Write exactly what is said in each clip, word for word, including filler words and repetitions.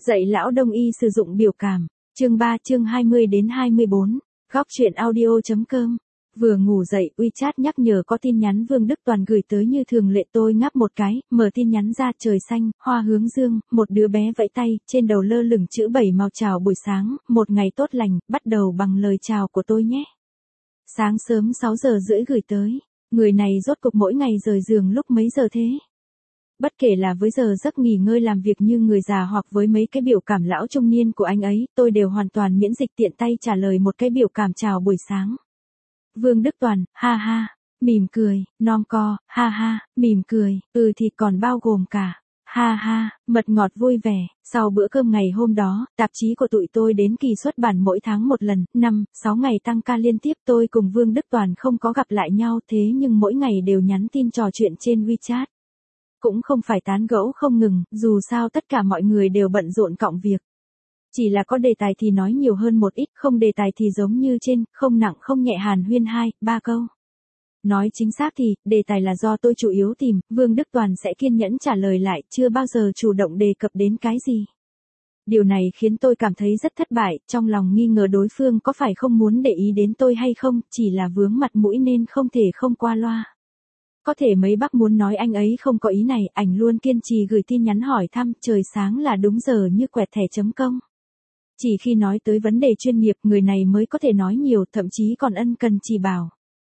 Dạy lão đông y sử dụng biểu cảm. Chương ba chương hai mươi đến hai mươi bốn. Góc truyện audio.com. Vừa ngủ dậy, WeChat nhắc nhở có tin nhắn Vương Đức Toàn gửi tới như thường lệ, tôi ngáp một cái, mở tin nhắn ra, trời xanh, hoa hướng dương, một đứa bé vẫy tay, trên đầu lơ lửng chữ bảy màu chào buổi sáng, một ngày tốt lành, bắt đầu bằng lời chào của tôi nhé. Sáng sớm sáu giờ rưỡi gửi tới, người này rốt cục mỗi ngày rời giường lúc mấy giờ thế? Bất kể là với giờ giấc nghỉ ngơi làm việc như người già hoặc với mấy cái biểu cảm lão trung niên của anh ấy, tôi đều hoàn toàn miễn dịch tiện tay trả lời một cái biểu cảm chào buổi sáng. Vương Đức Toàn, ha ha, mỉm cười, non co, ha ha, mỉm cười, ừ thì còn bao gồm cả, ha ha, mật ngọt vui vẻ. Sau bữa cơm ngày hôm đó, tạp chí của tụi tôi đến kỳ xuất bản mỗi tháng một lần, năm, sáu ngày tăng ca liên tiếp. Tôi cùng Vương Đức Toàn không có gặp lại nhau, thế nhưng mỗi ngày đều nhắn tin trò chuyện trên WeChat. Cũng không phải tán gẫu không ngừng, dù sao tất cả mọi người đều bận rộn cọng việc. Chỉ là có đề tài thì nói nhiều hơn một ít, không đề tài thì giống như trên, không nặng không nhẹ hàn huyên hai, ba câu. Nói chính xác thì, đề tài là do tôi chủ yếu tìm, Vương Đức Toàn sẽ kiên nhẫn trả lời lại, chưa bao giờ chủ động đề cập đến cái gì. Điều này khiến tôi cảm thấy rất thất bại, trong lòng nghi ngờ đối phương có phải không muốn để ý đến tôi hay không, chỉ là vướng mặt mũi nên không thể không qua loa. Có thể mấy bác muốn nói anh ấy không có ý này, ảnh luôn kiên trì gửi tin nhắn hỏi thăm, trời sáng là đúng giờ như quẹt thẻ chấm công. Chỉ khi nói tới vấn đề chuyên nghiệp, người này mới có thể nói nhiều, thậm chí còn ân cần chỉ bảo.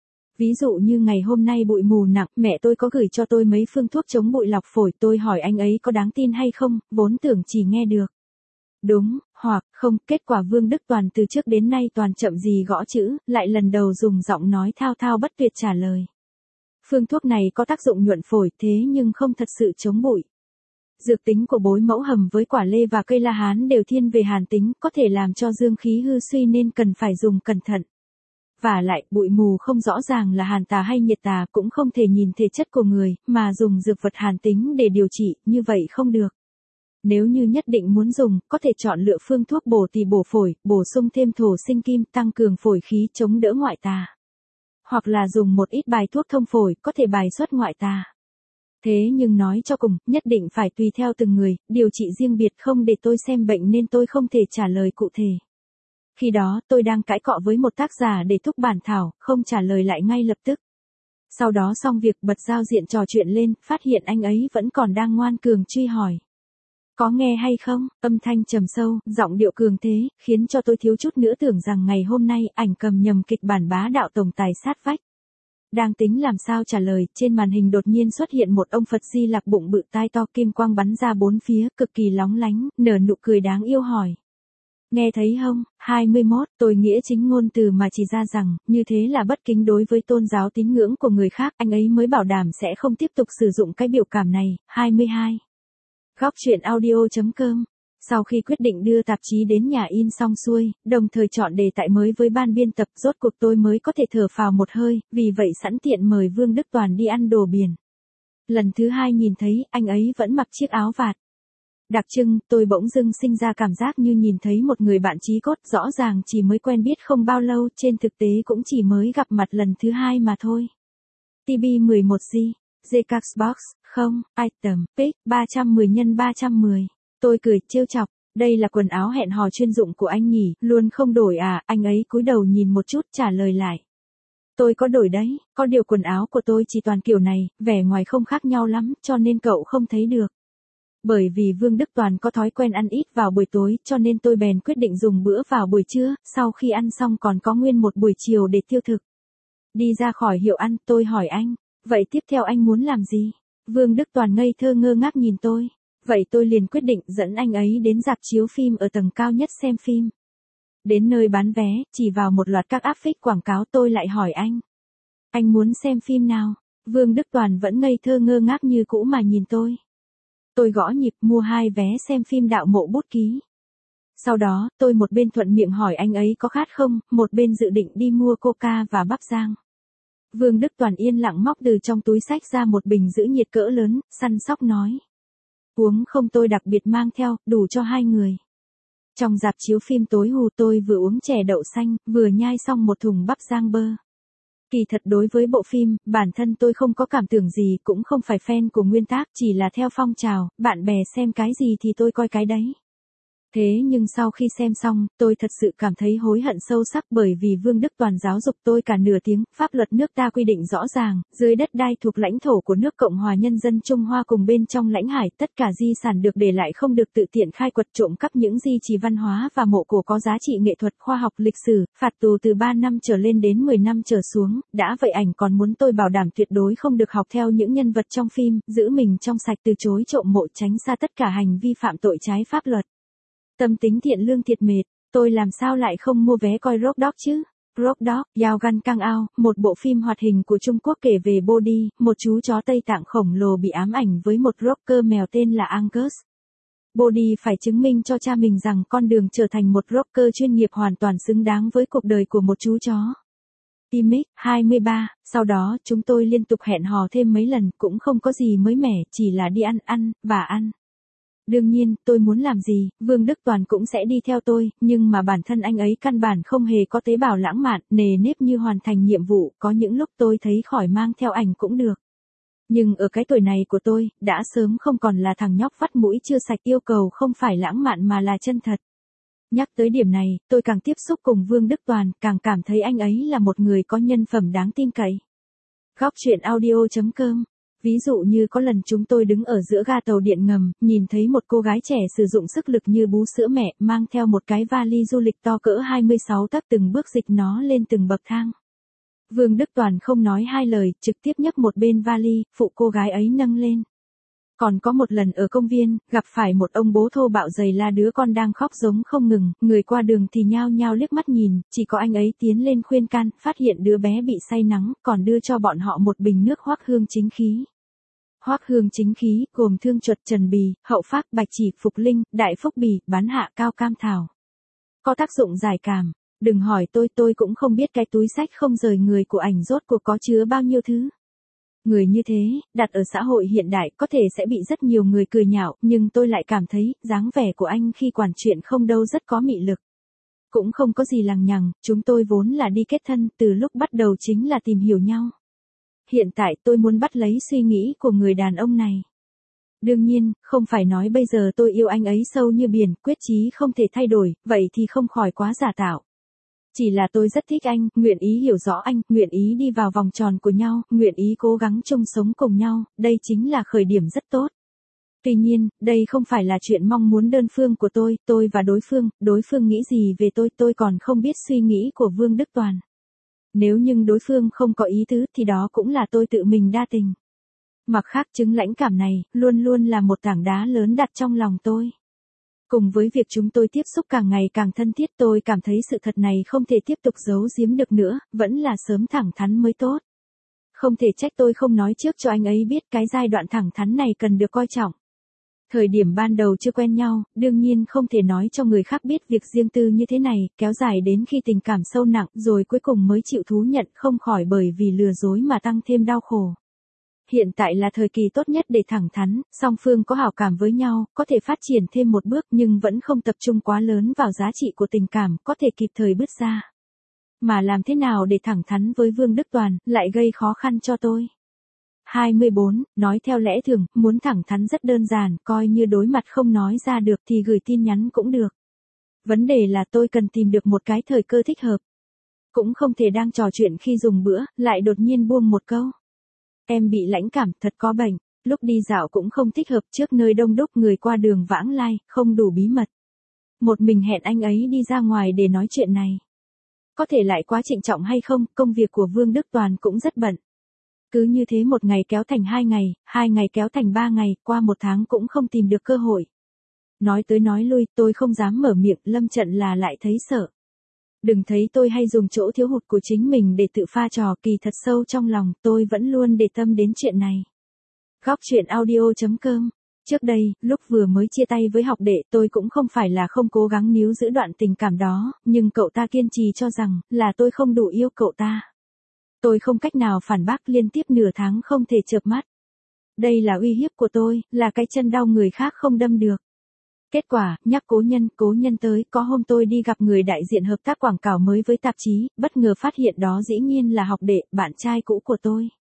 Ví dụ như ngày hôm nay bụi mù nặng, mẹ tôi có gửi cho tôi mấy phương thuốc chống bụi lọc phổi, tôi hỏi anh ấy có đáng tin hay không, vốn tưởng chỉ nghe được đúng, hoặc không, kết quả Vương Đức Toàn từ trước đến nay toàn chậm gì gõ chữ, lại lần đầu dùng giọng nói thao thao bất tuyệt trả lời. Phương thuốc này có tác dụng nhuận phổi, thế nhưng không thật sự chống bụi. Dược tính của bối mẫu hầm với quả lê và cây la hán đều thiên về hàn tính, có thể làm cho dương khí hư suy nên cần phải dùng cẩn thận. Vả lại, bụi mù không rõ ràng là hàn tà hay nhiệt tà, cũng không thể nhìn thể chất của người, mà dùng dược vật hàn tính để điều trị, như vậy không được. Nếu như nhất định muốn dùng, có thể chọn lựa phương thuốc bổ tỳ bổ phổi, bổ sung thêm thổ sinh kim, tăng cường phổi khí, chống đỡ ngoại tà. Hoặc là dùng một ít bài thuốc thông phổi, có thể bài xuất ngoại tà. Thế nhưng nói cho cùng, nhất định phải tùy theo từng người, điều trị riêng biệt, không để tôi xem bệnh nên tôi không thể trả lời cụ thể. Khi đó, tôi đang cãi cọ với một tác giả để thúc bản thảo, không trả lời lại ngay lập tức. Sau đó xong việc, bật giao diện trò chuyện lên, phát hiện anh ấy vẫn còn đang ngoan cường truy hỏi. Có nghe hay không? Âm thanh trầm sâu, giọng điệu cường thế, khiến cho tôi thiếu chút nữa tưởng rằng ngày hôm nay ảnh cầm nhầm kịch bản bá đạo tổng tài sát vách. Đang tính làm sao trả lời, trên màn hình đột nhiên xuất hiện một ông Phật Di Lặc bụng bự tai to, kim quang bắn ra bốn phía, cực kỳ lóng lánh, nở nụ cười đáng yêu hỏi. Nghe thấy không? hai mươi mốt, tôi nghĩa chính ngôn từ mà chỉ ra rằng, như thế là bất kính đối với tôn giáo tín ngưỡng của người khác, anh ấy mới bảo đảm sẽ không tiếp tục sử dụng cái biểu cảm này. hai mươi hai. Góc truyện audio.com. Sau khi quyết định đưa tạp chí đến nhà in xong xuôi, đồng thời chọn đề tài mới với ban biên tập, rốt cuộc tôi mới có thể thở phào một hơi, vì vậy sẵn tiện mời Vương Đức Toàn đi ăn đồ biển. Lần thứ hai nhìn thấy, anh ấy vẫn mặc chiếc áo vạt đặc trưng, tôi bỗng dưng sinh ra cảm giác như nhìn thấy một người bạn chí cốt, rõ ràng chỉ mới quen biết không bao lâu, trên thực tế cũng chỉ mới gặp mặt lần thứ hai mà thôi. tê bê mười một G, Zcaxbox, không, item, pic, ba trăm mười nhân ba trăm mười. Tôi cười, trêu chọc, đây là quần áo hẹn hò chuyên dụng của anh nhỉ, luôn không đổi à, anh ấy cúi đầu nhìn một chút, trả lời lại. Tôi có đổi đấy, có điều quần áo của tôi chỉ toàn kiểu này, vẻ ngoài không khác nhau lắm, cho nên cậu không thấy được. Bởi vì Vương Đức Toàn có thói quen ăn ít vào buổi tối, cho nên tôi bèn quyết định dùng bữa vào buổi trưa, sau khi ăn xong còn có nguyên một buổi chiều để tiêu thực. Đi ra khỏi hiệu ăn, tôi hỏi anh, vậy tiếp theo anh muốn làm gì? Vương Đức Toàn ngây thơ ngơ ngác nhìn tôi. Vậy tôi liền quyết định dẫn anh ấy đến rạp chiếu phim ở tầng cao nhất xem phim. Đến nơi bán vé, chỉ vào một loạt các áp phích quảng cáo, tôi lại hỏi anh. Anh muốn xem phim nào? Vương Đức Toàn vẫn ngây thơ ngơ ngác như cũ mà nhìn tôi. Tôi gõ nhịp mua hai vé xem phim Đạo Mộ Bút Ký. Sau đó, tôi một bên thuận miệng hỏi anh ấy có khát không, một bên dự định đi mua coca và bắp rang. Vương Đức Toàn yên lặng móc từ trong túi xách ra một bình giữ nhiệt cỡ lớn, săn sóc nói. Uống không, tôi đặc biệt mang theo, đủ cho hai người. Trong rạp chiếu phim tối hù, tôi vừa uống chè đậu xanh, vừa nhai xong một thùng bắp rang bơ. Kỳ thật đối với bộ phim, bản thân tôi không có cảm tưởng gì, cũng không phải fan của nguyên tác, chỉ là theo phong trào, bạn bè xem cái gì thì tôi coi cái đấy. Thế nhưng sau khi xem xong, tôi thật sự cảm thấy hối hận sâu sắc bởi vì Vương Đức Toàn giáo dục tôi cả nửa tiếng, pháp luật nước ta quy định rõ ràng, dưới đất đai thuộc lãnh thổ của nước Cộng hòa Nhân dân Trung Hoa cùng bên trong lãnh hải, tất cả di sản được để lại không được tự tiện khai quật trộm cắp những di trì văn hóa và mộ cổ có giá trị nghệ thuật khoa học lịch sử, phạt tù từ ba năm trở lên đến mười năm trở xuống, đã vậy ảnh còn muốn tôi bảo đảm tuyệt đối không được học theo những nhân vật trong phim, giữ mình trong sạch từ chối trộm mộ tránh xa tất cả hành vi phạm tội trái pháp luật. Tâm tính thiện lương thiệt mệt, tôi làm sao lại không mua vé coi Rock Dog chứ? Rock Dog, Yao Gan Cang Ao, một bộ phim hoạt hình của Trung Quốc kể về Body, một chú chó Tây Tạng khổng lồ bị ám ảnh với một rocker mèo tên là Angus. Body phải chứng minh cho cha mình rằng con đường trở thành một rocker chuyên nghiệp hoàn toàn xứng đáng với cuộc đời của một chú chó. Image, hai mươi ba, sau đó chúng tôi liên tục hẹn hò thêm mấy lần, cũng không có gì mới mẻ, chỉ là đi ăn, ăn, và ăn. Đương nhiên, tôi muốn làm gì, Vương Đức Toàn cũng sẽ đi theo tôi, nhưng mà bản thân anh ấy căn bản không hề có tế bào lãng mạn, nề nếp như hoàn thành nhiệm vụ, có những lúc tôi thấy khỏi mang theo ảnh cũng được. Nhưng ở cái tuổi này của tôi, đã sớm không còn là thằng nhóc vắt mũi chưa sạch, yêu cầu không phải lãng mạn mà là chân thật. Nhắc tới điểm này, tôi càng tiếp xúc cùng Vương Đức Toàn, càng cảm thấy anh ấy là một người có nhân phẩm đáng tin cậy. Góc truyện audio chấm com. Ví dụ như có lần chúng tôi đứng ở giữa ga tàu điện ngầm, nhìn thấy một cô gái trẻ sử dụng sức lực như bú sữa mẹ, mang theo một cái vali du lịch to cỡ hai mươi sáu tấc từng bước dịch nó lên từng bậc thang. Vương Đức Toàn không nói hai lời, trực tiếp nhấc một bên vali, phụ cô gái ấy nâng lên. Còn có một lần ở công viên, gặp phải một ông bố thô bạo giày la đứa con đang khóc giống không ngừng, người qua đường thì nhao nhao liếc mắt nhìn, chỉ có anh ấy tiến lên khuyên can, phát hiện đứa bé bị say nắng, còn đưa cho bọn họ một bình nước Hoắc Hương chính khí. Hoắc Hương chính khí, gồm thương chuột, trần bì, hậu phác, bạch chỉ, phục linh, đại phúc bì, bán hạ, cao cam thảo. Có tác dụng giải cảm. Đừng hỏi tôi, tôi cũng không biết cái túi xách không rời người của ảnh rốt cuộc có chứa bao nhiêu thứ. Người như thế, đặt ở xã hội hiện đại có thể sẽ bị rất nhiều người cười nhạo, nhưng tôi lại cảm thấy, dáng vẻ của anh khi quản chuyện không đâu rất có mị lực. Cũng không có gì lằng nhằng, chúng tôi vốn là đi kết thân, từ lúc bắt đầu chính là tìm hiểu nhau. Hiện tại tôi muốn bắt lấy suy nghĩ của người đàn ông này. Đương nhiên, không phải nói bây giờ tôi yêu anh ấy sâu như biển, quyết chí không thể thay đổi, vậy thì không khỏi quá giả tạo. Chỉ là tôi rất thích anh, nguyện ý hiểu rõ anh, nguyện ý đi vào vòng tròn của nhau, nguyện ý cố gắng chung sống cùng nhau, đây chính là khởi điểm rất tốt. Tuy nhiên, đây không phải là chuyện mong muốn đơn phương của tôi, tôi và đối phương, đối phương nghĩ gì về tôi, tôi còn không biết suy nghĩ của Vương Đức Toàn. Nếu nhưng đối phương không có ý tứ thì đó cũng là tôi tự mình đa tình. Mặc khác chứng lãnh cảm này, luôn luôn là một tảng đá lớn đặt trong lòng tôi. Cùng với việc chúng tôi tiếp xúc càng ngày càng thân thiết, tôi cảm thấy sự thật này không thể tiếp tục giấu giếm được nữa, vẫn là sớm thẳng thắn mới tốt. Không thể trách tôi không nói trước cho anh ấy biết cái giai đoạn thẳng thắn này cần được coi trọng. Thời điểm ban đầu chưa quen nhau, đương nhiên không thể nói cho người khác biết việc riêng tư như thế này, kéo dài đến khi tình cảm sâu nặng rồi cuối cùng mới chịu thú nhận, không khỏi bởi vì lừa dối mà tăng thêm đau khổ. Hiện tại là thời kỳ tốt nhất để thẳng thắn, song phương có hảo cảm với nhau, có thể phát triển thêm một bước nhưng vẫn không tập trung quá lớn vào giá trị của tình cảm, có thể kịp thời bứt ra. Mà làm thế nào để thẳng thắn với Vương Đức Toàn, lại gây khó khăn cho tôi. hai mươi bốn, nói theo lẽ thường, muốn thẳng thắn rất đơn giản, coi như đối mặt không nói ra được thì gửi tin nhắn cũng được. Vấn đề là tôi cần tìm được một cái thời cơ thích hợp. Cũng không thể đang trò chuyện khi dùng bữa, lại đột nhiên buông một câu. Em bị lãnh cảm, thật có bệnh, lúc đi dạo cũng không thích hợp, trước nơi đông đúc người qua đường vãng lai, không đủ bí mật. Một mình hẹn anh ấy đi ra ngoài để nói chuyện này. Có thể lại quá trịnh trọng hay không, công việc của Vương Đức Toàn cũng rất bận. Cứ như thế một ngày kéo thành hai ngày, hai ngày kéo thành ba ngày, qua một tháng cũng không tìm được cơ hội. Nói tới nói lui, tôi không dám mở miệng, lâm trận là lại thấy sợ. Đừng thấy tôi hay dùng chỗ thiếu hụt của chính mình để tự pha trò, kỳ thật sâu trong lòng, tôi vẫn luôn để tâm đến chuyện này. Góc truyện audio chấm com. Trước đây, lúc vừa mới chia tay với học đệ, tôi cũng không phải là không cố gắng níu giữ đoạn tình cảm đó, nhưng cậu ta kiên trì cho rằng, là tôi không đủ yêu cậu ta. Tôi không cách nào phản bác, liên tiếp nửa tháng không thể chợp mắt. Đây là uy hiếp của tôi, là cái chân đau người khác không đâm được. Kết quả, nhắc cố nhân, cố nhân tới, có hôm tôi đi gặp người đại diện hợp tác quảng cáo mới với tạp chí, bất ngờ phát hiện đó dĩ nhiên là học đệ, bạn trai cũ của tôi.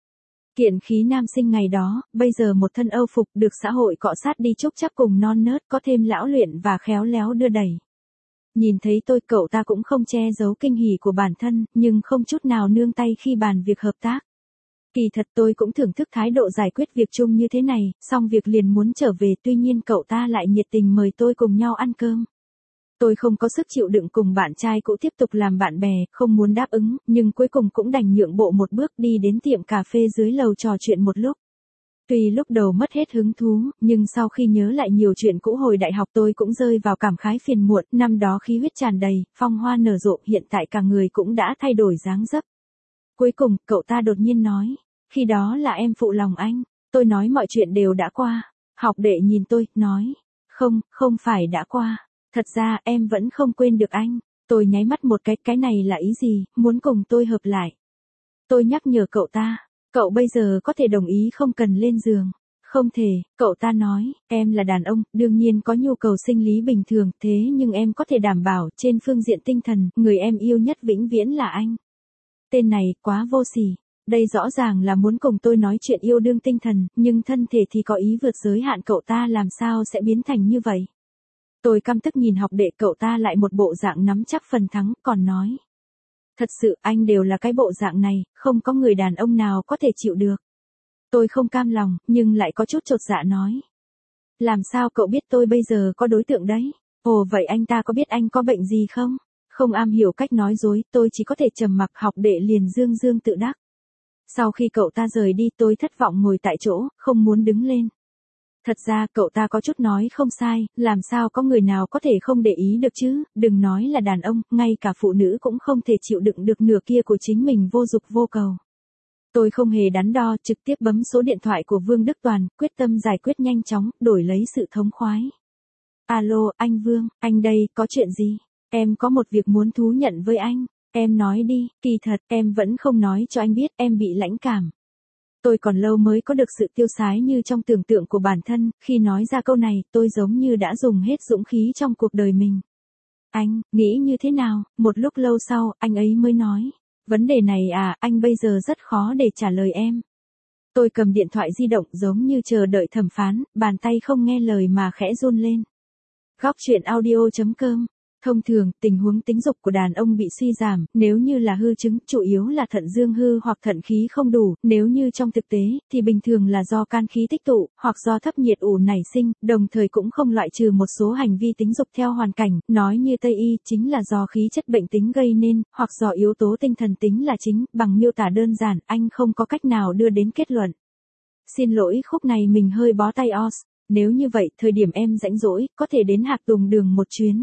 Kiện khí nam sinh ngày đó, bây giờ một thân Âu phục được xã hội cọ sát đi chúc chắc cùng non nớt có thêm lão luyện và khéo léo đưa đẩy. Nhìn thấy tôi cậu ta cũng không che giấu kinh hỉ của bản thân, nhưng không chút nào nương tay khi bàn việc hợp tác. Kỳ thật tôi cũng thưởng thức thái độ giải quyết việc chung như thế này, xong việc liền muốn trở về tuy nhiên cậu ta lại nhiệt tình mời tôi cùng nhau ăn cơm. Tôi không có sức chịu đựng cùng bạn trai cũ tiếp tục làm bạn bè, không muốn đáp ứng, nhưng cuối cùng cũng đành nhượng bộ một bước đi đến tiệm cà phê dưới lầu trò chuyện một lúc. Tuy lúc đầu mất hết hứng thú, nhưng sau khi nhớ lại nhiều chuyện cũ hồi đại học tôi cũng rơi vào cảm khái phiền muộn, năm đó khí huyết tràn đầy, phong hoa nở rộ, hiện tại cả người cũng đã thay đổi dáng dấp. Cuối cùng, cậu ta đột nhiên nói, khi đó là em phụ lòng anh, tôi nói mọi chuyện đều đã qua. Học đệ nhìn tôi, nói, không, không phải đã qua, thật ra em vẫn không quên được anh. Tôi nháy mắt một cái, cái này là ý gì, muốn cùng tôi hợp lại. Tôi nhắc nhở cậu ta, cậu bây giờ có thể đồng ý không cần lên giường. Không thể, cậu ta nói, em là đàn ông, đương nhiên có nhu cầu sinh lý bình thường, thế nhưng em có thể đảm bảo trên phương diện tinh thần, người em yêu nhất vĩnh viễn là anh. Tên này quá vô sỉ. Đây rõ ràng là muốn cùng tôi nói chuyện yêu đương tinh thần, nhưng thân thể thì có ý vượt giới hạn, cậu ta làm sao sẽ biến thành như vậy. Tôi căm tức nhìn học đệ, cậu ta lại một bộ dạng nắm chắc phần thắng, còn nói. Thật sự anh đều là cái bộ dạng này, không có người đàn ông nào có thể chịu được. Tôi không cam lòng, nhưng lại có chút chột dạ nói. Làm sao cậu biết tôi bây giờ có đối tượng đấy? Ồ vậy anh ta có biết anh có bệnh gì không? Không am hiểu cách nói dối, tôi chỉ có thể trầm mặc, học đệ liền dương dương tự đắc. Sau khi cậu ta rời đi tôi thất vọng ngồi tại chỗ, không muốn đứng lên. Thật ra cậu ta có chút nói không sai, làm sao có người nào có thể không để ý được chứ, đừng nói là đàn ông, ngay cả phụ nữ cũng không thể chịu đựng được nửa kia của chính mình vô dục vô cầu. Tôi không hề đắn đo, trực tiếp bấm số điện thoại của Vương Đức Toàn, quyết tâm giải quyết nhanh chóng, đổi lấy sự thống khoái. Alo, anh Vương, anh đây, có chuyện gì? Em có một việc muốn thú nhận với anh. Em nói đi, kỳ thật, em vẫn không nói cho anh biết, em bị lãnh cảm. Tôi còn lâu mới có được sự tiêu sái như trong tưởng tượng của bản thân, khi nói ra câu này, tôi giống như đã dùng hết dũng khí trong cuộc đời mình. Anh, nghĩ như thế nào? Một lúc lâu sau, anh ấy mới nói. Vấn đề này à, anh bây giờ rất khó để trả lời em. Tôi cầm điện thoại di động giống như chờ đợi thẩm phán, bàn tay không nghe lời mà khẽ run lên. Góc truyện audio chấm com. Thông thường, tình huống tính dục của đàn ông bị suy giảm, nếu như là hư chứng, chủ yếu là thận dương hư hoặc thận khí không đủ, nếu như trong thực tế, thì bình thường là do can khí tích tụ, hoặc do thấp nhiệt ủ nảy sinh, đồng thời cũng không loại trừ một số hành vi tính dục theo hoàn cảnh, nói như Tây Y, chính là do khí chất bệnh tính gây nên, hoặc do yếu tố tinh thần tính là chính, bằng miêu tả đơn giản, anh không có cách nào đưa đến kết luận. Xin lỗi, khúc này mình hơi bó tay os, nếu như vậy, thời điểm em rãnh rỗi, có thể đến Hạc Tùng Đường một chuyến.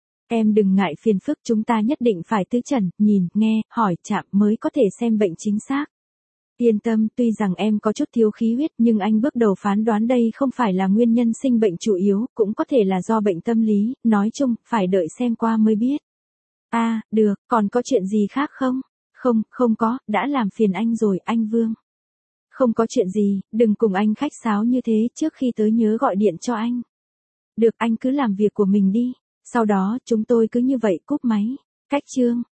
Em đừng ngại phiền phức, chúng ta nhất định phải tứ trần, nhìn, nghe, hỏi, chạm mới có thể xem bệnh chính xác. Yên tâm, tuy rằng em có chút thiếu khí huyết nhưng anh bước đầu phán đoán đây không phải là nguyên nhân sinh bệnh chủ yếu, cũng có thể là do bệnh tâm lý, nói chung, phải đợi xem qua mới biết. À, được, còn có chuyện gì khác không? Không, không có, đã làm phiền anh rồi, anh Vương. Không có chuyện gì, đừng cùng anh khách sáo như thế, trước khi tới nhớ gọi điện cho anh. Được, anh cứ làm việc của mình đi. Sau đó, chúng tôi cứ như vậy cúp máy. Cách chương.